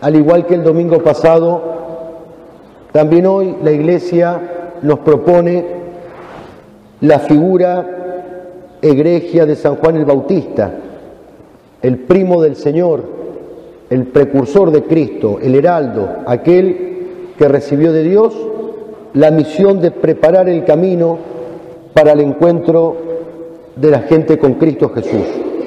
Al igual que el domingo pasado, también hoy la Iglesia nos propone la figura egregia de San Juan el Bautista, el primo del Señor, el precursor de Cristo, el heraldo, aquel que recibió de Dios la misión de preparar el camino para el encuentro de la gente con Cristo Jesús.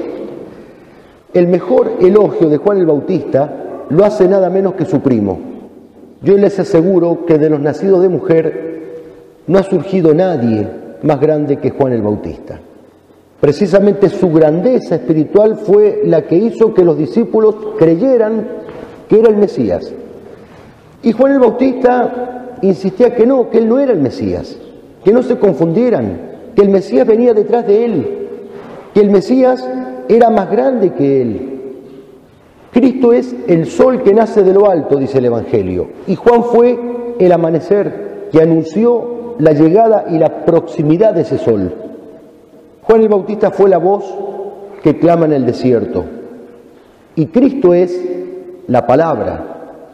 El mejor elogio de Juan el Bautista lo hace nada menos que su primo. Yo les aseguro que de los nacidos de mujer no ha surgido nadie más grande que Juan el Bautista. Precisamente su grandeza espiritual fue la que hizo que los discípulos creyeran que era el Mesías. Y Juan el Bautista insistía que él no era el Mesías, que no se confundieran, que el Mesías venía detrás de él, que el Mesías era más grande que él. Cristo es el sol que nace de lo alto, dice el Evangelio, y Juan fue el amanecer que anunció la llegada y la proximidad de ese sol. Juan el Bautista fue la voz que clama en el desierto, y Cristo es la palabra.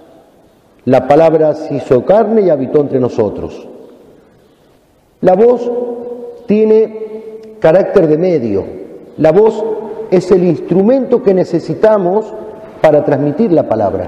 La palabra se hizo carne y habitó entre nosotros. La voz tiene carácter de medio. La voz es el instrumento que necesitamos para transmitir la palabra.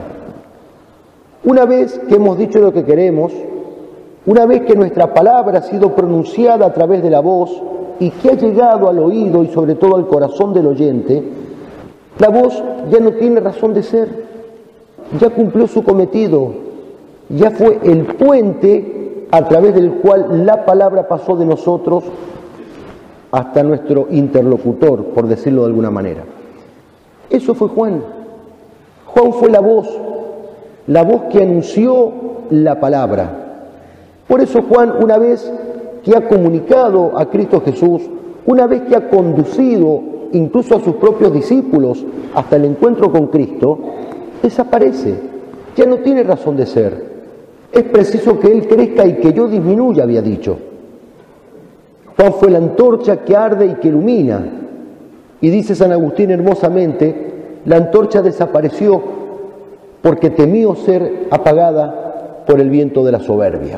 Una vez que hemos dicho lo que queremos, una vez que nuestra palabra ha sido pronunciada a través de la voz y que ha llegado al oído y sobre todo al corazón del oyente, la voz ya no tiene razón de ser, ya cumplió su cometido, ya fue el puente a través del cual la palabra pasó de nosotros hasta nuestro interlocutor, por decirlo de alguna manera. Eso fue Juan. Juan fue la voz que anunció la palabra. Por eso Juan, una vez que ha comunicado a Cristo Jesús, una vez que ha conducido incluso a sus propios discípulos hasta el encuentro con Cristo, desaparece, ya no tiene razón de ser. Es preciso que Él crezca y que yo disminuya, había dicho. Juan fue la antorcha que arde y que ilumina. Y dice San Agustín hermosamente, la antorcha desapareció porque temió ser apagada por el viento de la soberbia.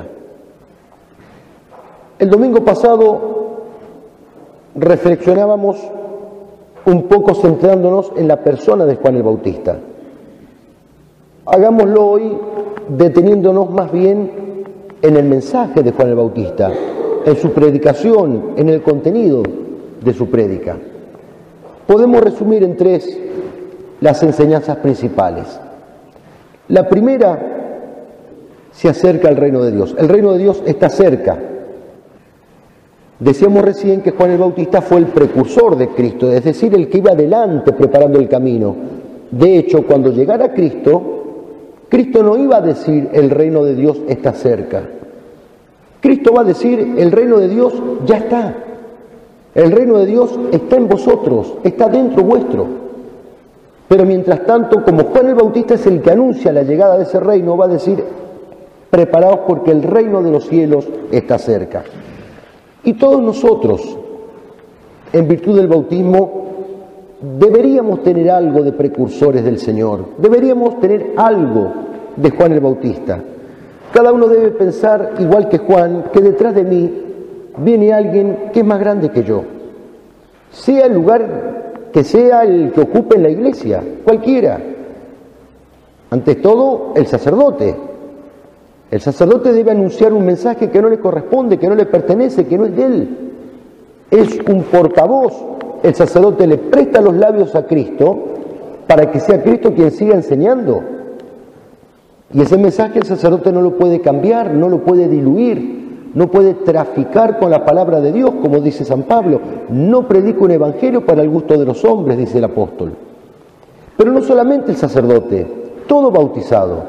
El domingo pasado reflexionábamos un poco centrándonos en la persona de Juan el Bautista. Hagámoslo hoy deteniéndonos más bien en el mensaje de Juan el Bautista, en su predicación, en el contenido de su prédica. Podemos resumir en tres las enseñanzas principales. La primera se acerca al reino de Dios. El reino de Dios está cerca. Decíamos recién que Juan el Bautista fue el precursor de Cristo, es decir, el que iba adelante preparando el camino. De hecho, cuando llegara Cristo, Cristo no iba a decir el reino de Dios está cerca. Cristo va a decir el reino de Dios ya está. El reino de Dios está en vosotros, está dentro vuestro. Pero mientras tanto, como Juan el Bautista es el que anuncia la llegada de ese reino, va a decir, preparaos porque el reino de los cielos está cerca. Y todos nosotros, en virtud del bautismo, deberíamos tener algo de precursores del Señor, deberíamos tener algo de Juan el Bautista. Cada uno debe pensar, igual que Juan, que detrás de mí viene alguien que es más grande que yo. Sea el lugar que sea el que ocupe en la iglesia, cualquiera. Ante todo, el sacerdote. El sacerdote debe anunciar un mensaje que no le corresponde, que no le pertenece, que no es de él. Es un portavoz. El sacerdote le presta los labios a Cristo para que sea Cristo quien siga enseñando. Y ese mensaje el sacerdote no lo puede cambiar, no lo puede diluir, no puede traficar con la palabra de Dios, como dice San Pablo. No predico un evangelio para el gusto de los hombres, dice el apóstol. Pero no solamente el sacerdote, todo bautizado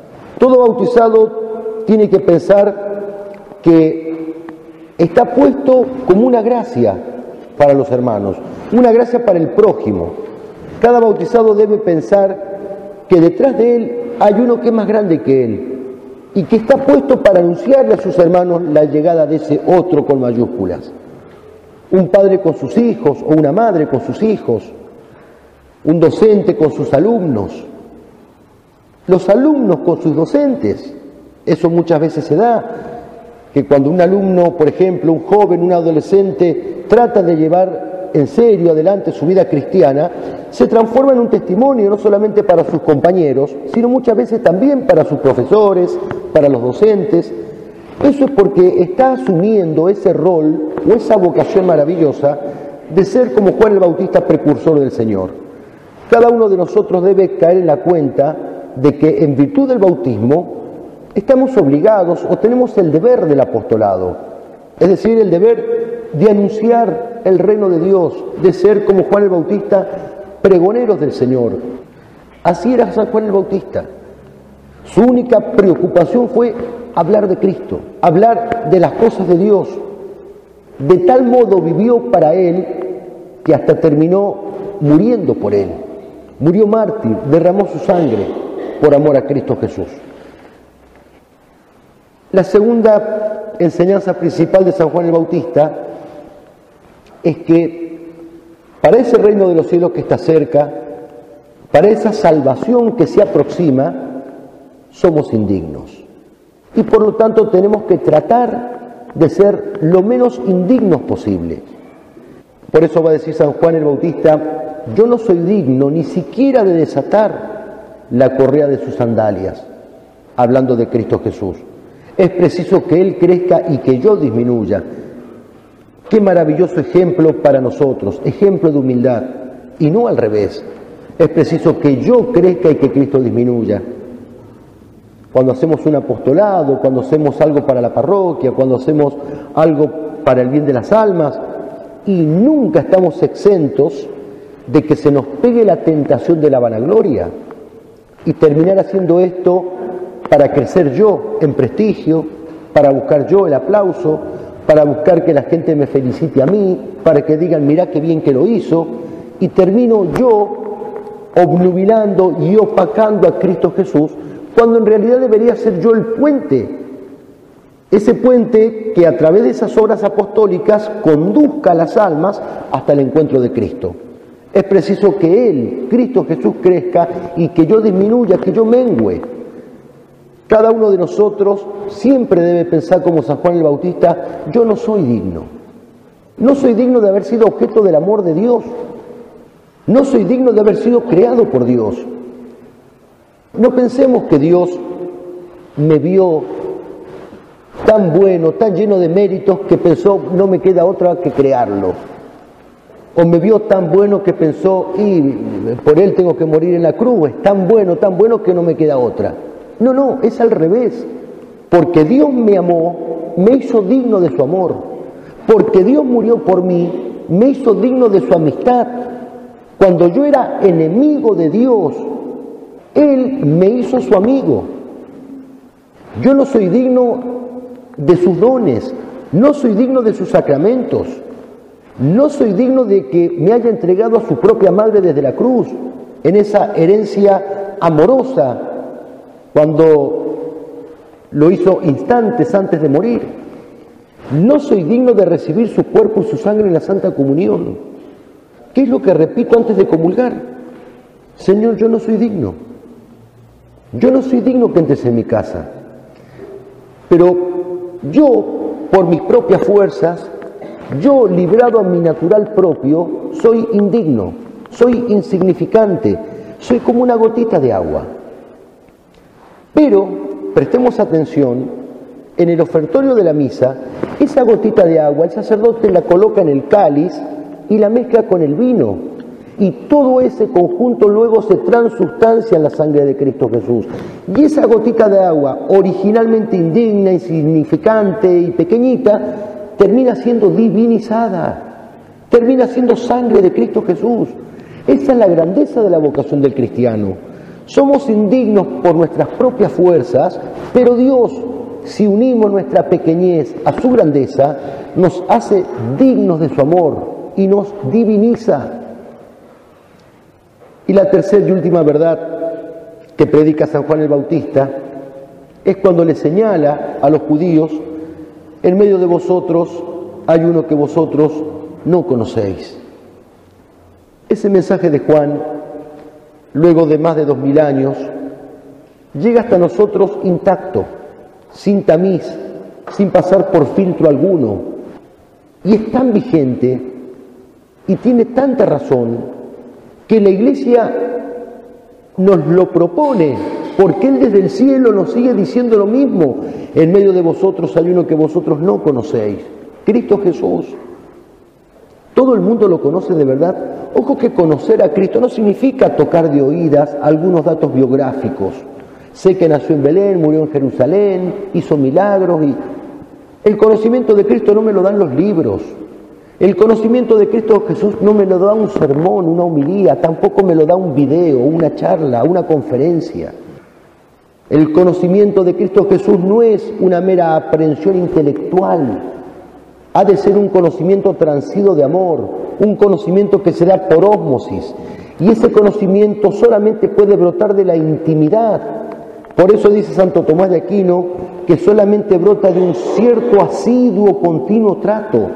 tiene que pensar que está puesto como una gracia para los hermanos, una gracia para el prójimo. Cada bautizado debe pensar que detrás de él hay uno que es más grande que él y que está puesto para anunciarle a sus hermanos la llegada de ese otro con mayúsculas. Un padre con sus hijos o una madre con sus hijos, un docente con sus alumnos. los alumnos con sus docentes. Eso muchas veces se da, que cuando un alumno, por ejemplo, un joven, un adolescente, trata de llevar en serio adelante su vida cristiana, se transforma en un testimonio no solamente para sus compañeros, sino muchas veces también para sus profesores, para los docentes. Eso es porque está asumiendo ese rol o esa vocación maravillosa de ser como Juan el Bautista, precursor del Señor. Cada uno de nosotros debe caer en la cuenta de que en virtud del bautismo estamos obligados o tenemos el deber del apostolado, es decir, el deber de anunciar el reino de Dios, de ser como Juan el Bautista, pregoneros del Señor. Así era San Juan el Bautista. Su única preocupación fue hablar de Cristo, hablar de las cosas de Dios. De tal modo vivió para Él que hasta terminó muriendo por Él. Murió mártir, derramó su sangre por amor a Cristo Jesús. La segunda enseñanza principal de San Juan el Bautista es que para ese reino de los cielos que está cerca, para esa salvación que se aproxima, somos indignos. Y por lo tanto tenemos que tratar de ser lo menos indignos posible. Por eso va a decir San Juan el Bautista: yo no soy digno ni siquiera de desatar la correa de sus sandalias, hablando de Cristo Jesús. Es preciso que Él crezca y que yo disminuya. Qué maravilloso ejemplo para nosotros, ejemplo de humildad, y no al revés. Es preciso que yo crezca y que Cristo disminuya. Cuando hacemos un apostolado, cuando hacemos algo para la parroquia, cuando hacemos algo para el bien de las almas, y nunca estamos exentos de que se nos pegue la tentación de la vanagloria y terminar haciendo esto para crecer yo en prestigio, para buscar yo el aplauso, para buscar que la gente me felicite a mí, para que digan mirá qué bien que lo hizo, y termino yo obnubilando y opacando a Cristo Jesús, cuando en realidad debería ser yo el puente, ese puente que a través de esas obras apostólicas conduzca a las almas hasta el encuentro de Cristo. Es preciso que Él, Cristo Jesús, crezca y que yo disminuya, que yo mengüe. Cada uno de nosotros siempre debe pensar como San Juan el Bautista: yo no soy digno. No soy digno de haber sido objeto del amor de Dios. No soy digno de haber sido creado por Dios. No pensemos que Dios me vio tan bueno, tan lleno de méritos, que pensó no me queda otra que crearlo. O me vio tan bueno que pensó y por Él tengo que morir en la cruz. Es tan bueno que no me queda otra. No, no, es al revés. Porque Dios me amó, me hizo digno de su amor. Porque Dios murió por mí, me hizo digno de su amistad. Cuando yo era enemigo de Dios, Él me hizo su amigo. Yo no soy digno de sus dones, no soy digno de sus sacramentos, no soy digno de que me haya entregado a su propia madre desde la cruz, en esa herencia amorosa, cuando lo hizo instantes antes de morir. No soy digno de recibir su cuerpo y su sangre en la Santa Comunión. ¿Qué es lo que repito antes de comulgar? Señor, yo no soy digno. Yo no soy digno que entres en mi casa. Pero yo, por mis propias fuerzas, yo, librado a mi natural propio, soy indigno, soy insignificante, soy como una gotita de agua. Pero, prestemos atención, en el ofertorio de la misa, esa gotita de agua, el sacerdote la coloca en el cáliz y la mezcla con el vino. Y todo ese conjunto luego se transustancia en la sangre de Cristo Jesús. Y esa gotita de agua, originalmente indigna, insignificante y pequeñita, termina siendo divinizada, termina siendo sangre de Cristo Jesús. Esa es la grandeza de la vocación del cristiano. Somos indignos por nuestras propias fuerzas, pero Dios, si unimos nuestra pequeñez a su grandeza, nos hace dignos de su amor y nos diviniza. Y la tercera y última verdad que predica San Juan el Bautista es cuando le señala a los judíos: en medio de vosotros hay uno que vosotros no conocéis. Ese mensaje de Juan, luego de más de 2000 años, llega hasta nosotros intacto, sin tamiz, sin pasar por filtro alguno, y es tan vigente y tiene tanta razón que la Iglesia nos lo propone, porque Él desde el cielo nos sigue diciendo lo mismo: en medio de vosotros hay uno que vosotros no conocéis, Cristo Jesús. Todo el mundo lo conoce de verdad. Ojo que conocer a Cristo no significa tocar de oídas algunos datos biográficos. Sé que nació en Belén, murió en Jerusalén, hizo milagros y... El conocimiento de Cristo no me lo dan los libros. El conocimiento de Cristo Jesús no me lo da un sermón, una homilía, tampoco me lo da un video, una charla, una conferencia. El conocimiento de Cristo Jesús no es una mera aprehensión intelectual. Ha de ser un conocimiento transido de amor, un conocimiento que se da por ósmosis. Y ese conocimiento solamente puede brotar de la intimidad. Por eso dice Santo Tomás de Aquino que solamente brota de un cierto asiduo, continuo trato.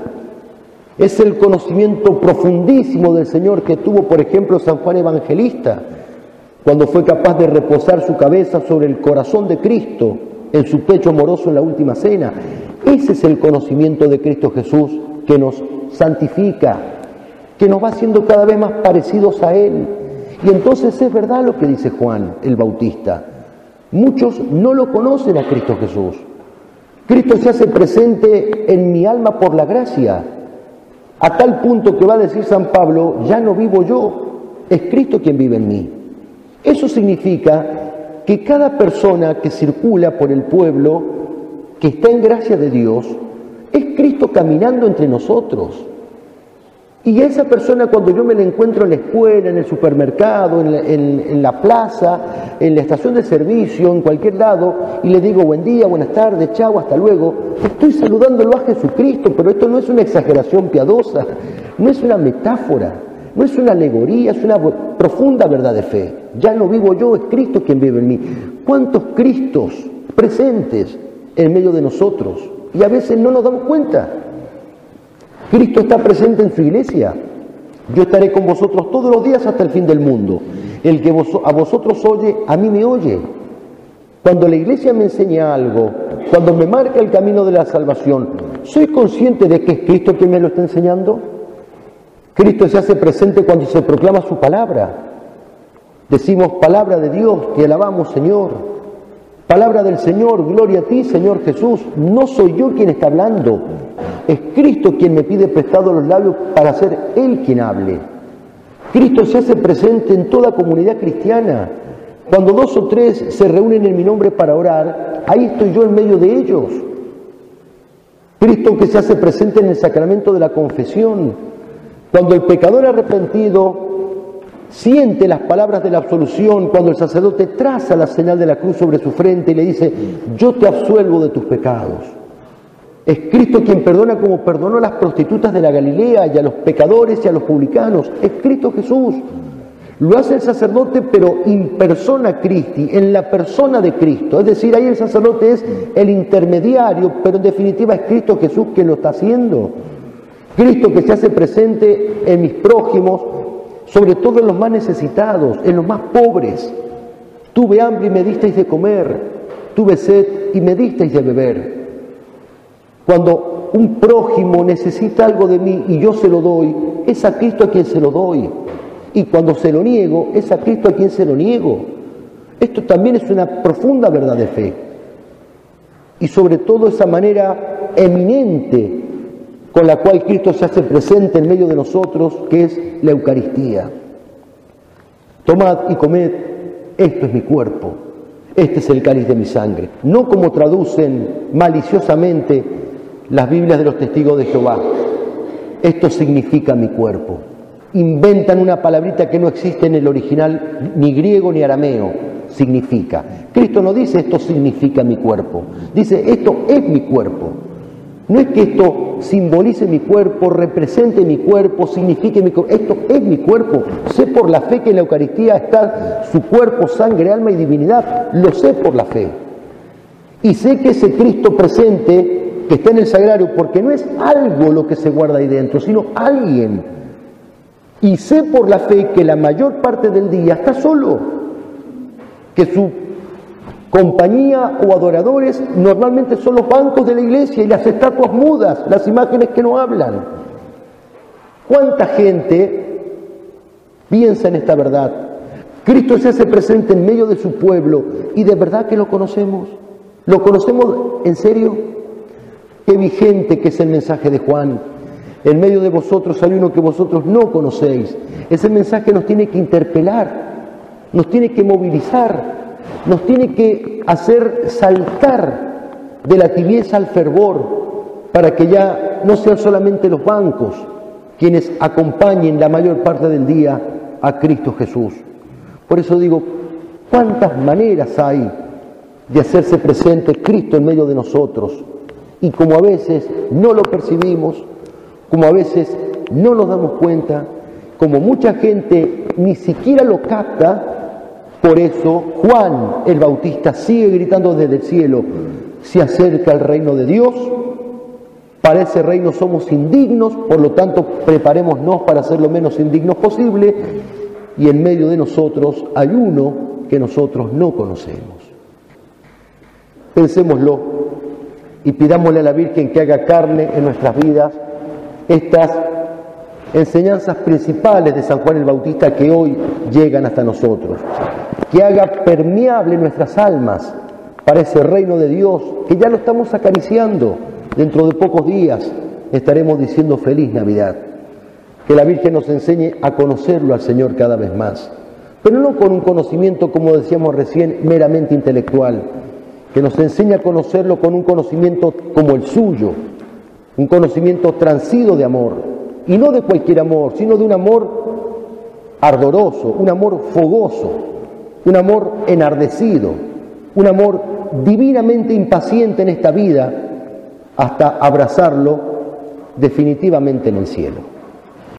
Es el conocimiento profundísimo del Señor que tuvo, por ejemplo, San Juan Evangelista, cuando fue capaz de reposar su cabeza sobre el corazón de Cristo, en su pecho amoroso en la última cena. Ese es el conocimiento de Cristo Jesús que nos santifica, que nos va haciendo cada vez más parecidos a Él. Y entonces es verdad lo que dice Juan el Bautista. Muchos no lo conocen a Cristo Jesús. Cristo se hace presente en mi alma por la gracia, a tal punto que va a decir San Pablo: ya no vivo yo, es Cristo quien vive en mí. Eso significa que cada persona que circula por el pueblo, que está en gracia de Dios, es Cristo caminando entre nosotros. Y a esa persona, cuando yo me la encuentro en la escuela, en el supermercado, en la plaza, en la estación de servicio, en cualquier lado, y le digo buen día, buenas tardes, chao, hasta luego, estoy saludándolo a Jesucristo. Pero esto no es una exageración piadosa, no es una metáfora, no es una alegoría, es una profunda verdad de fe. Ya no vivo yo, es Cristo quien vive en mí. ¿Cuántos Cristos presentes en medio de nosotros? Y a veces no nos damos cuenta. Cristo está presente en su iglesia. Yo estaré con vosotros todos los días hasta el fin del mundo. El que a vosotros oye, a mí me oye. Cuando la iglesia me enseña algo, cuando me marca el camino de la salvación, ¿soy consciente de que es Cristo quien me lo está enseñando? Cristo se hace presente cuando se proclama su palabra. Decimos: palabra de Dios, te alabamos, Señor. Palabra del Señor, gloria a ti, Señor Jesús. No soy yo quien está hablando, es Cristo quien me pide prestado los labios para ser Él quien hable. Cristo se hace presente en toda comunidad cristiana. Cuando 2 o 3 se reúnen en mi nombre para orar, ahí estoy yo en medio de ellos. Cristo que se hace presente en el sacramento de la confesión. Cuando el pecador arrepentido siente las palabras de la absolución, cuando el sacerdote traza la señal de la cruz sobre su frente y le dice: yo te absuelvo de tus pecados. Es Cristo quien perdona como perdonó a las prostitutas de la Galilea y a los pecadores y a los publicanos. Es Cristo Jesús. Lo hace el sacerdote, pero in persona Christi, en la persona de Cristo. Es decir, ahí el sacerdote es el intermediario, pero en definitiva es Cristo Jesús quien lo está haciendo. Cristo que se hace presente en mis prójimos, sobre todo en los más necesitados, en los más pobres. Tuve hambre y me disteis de comer, tuve sed y me disteis de beber. Cuando un prójimo necesita algo de mí y yo se lo doy, es a Cristo a quien se lo doy. Y cuando se lo niego, es a Cristo a quien se lo niego. Esto también es una profunda verdad de fe. Y sobre todo esa manera eminente con la cual Cristo se hace presente en medio de nosotros, que es la Eucaristía. Tomad y comed, esto es mi cuerpo, este es el cáliz de mi sangre. No como traducen maliciosamente las Biblias de los testigos de Jehová. Esto significa mi cuerpo. Inventan una palabrita que no existe en el original, ni griego ni arameo. Significa. Cristo no dice esto significa mi cuerpo. Dice esto es mi cuerpo. No es que esto simbolice mi cuerpo, represente mi cuerpo, signifique mi cuerpo. Esto es mi cuerpo. Sé por la fe que en la Eucaristía está su cuerpo, sangre, alma y divinidad. Lo sé por la fe. Y sé que ese Cristo presente que está en el sagrario, porque no es algo lo que se guarda ahí dentro, sino alguien. Y sé por la fe que la mayor parte del día está solo, que su Compañía o adoradores normalmente son los bancos de la iglesia y las estatuas mudas, las imágenes que no hablan. ¿Cuánta gente piensa en esta verdad? Cristo se hace presente en medio de su pueblo y de verdad que lo conocemos. ¿Lo conocemos en serio? Qué vigente que es el mensaje de Juan. En medio de vosotros hay uno que vosotros no conocéis. Ese mensaje nos tiene que interpelar, nos tiene que movilizar, nos tiene que hacer saltar de la tibieza al fervor, para que ya no sean solamente los bancos quienes acompañen la mayor parte del día a Cristo Jesús. Por eso digo, ¿cuántas maneras hay de hacerse presente Cristo en medio de nosotros? Y como a veces no lo percibimos, como a veces no nos damos cuenta, como mucha gente ni siquiera lo capta, por eso Juan el Bautista sigue gritando desde el cielo: se acerca el reino de Dios, para ese reino somos indignos, por lo tanto preparémonos para ser lo menos indignos posible, y en medio de nosotros hay uno que nosotros no conocemos. Pensémoslo y pidámosle a la Virgen que haga carne en nuestras vidas estas enseñanzas principales de San Juan el Bautista que hoy llegan hasta nosotros, que haga permeable nuestras almas para ese reino de Dios que ya lo estamos acariciando. Dentro de pocos días estaremos diciendo feliz Navidad. Que la Virgen nos enseñe a conocerlo al Señor cada vez más, pero no con un conocimiento, como decíamos recién, meramente intelectual, que nos enseñe a conocerlo con un conocimiento como el suyo, un conocimiento transido de amor, y no de cualquier amor, sino de un amor ardoroso, un amor fogoso, un amor enardecido, un amor divinamente impaciente en esta vida, hasta abrazarlo definitivamente en el cielo.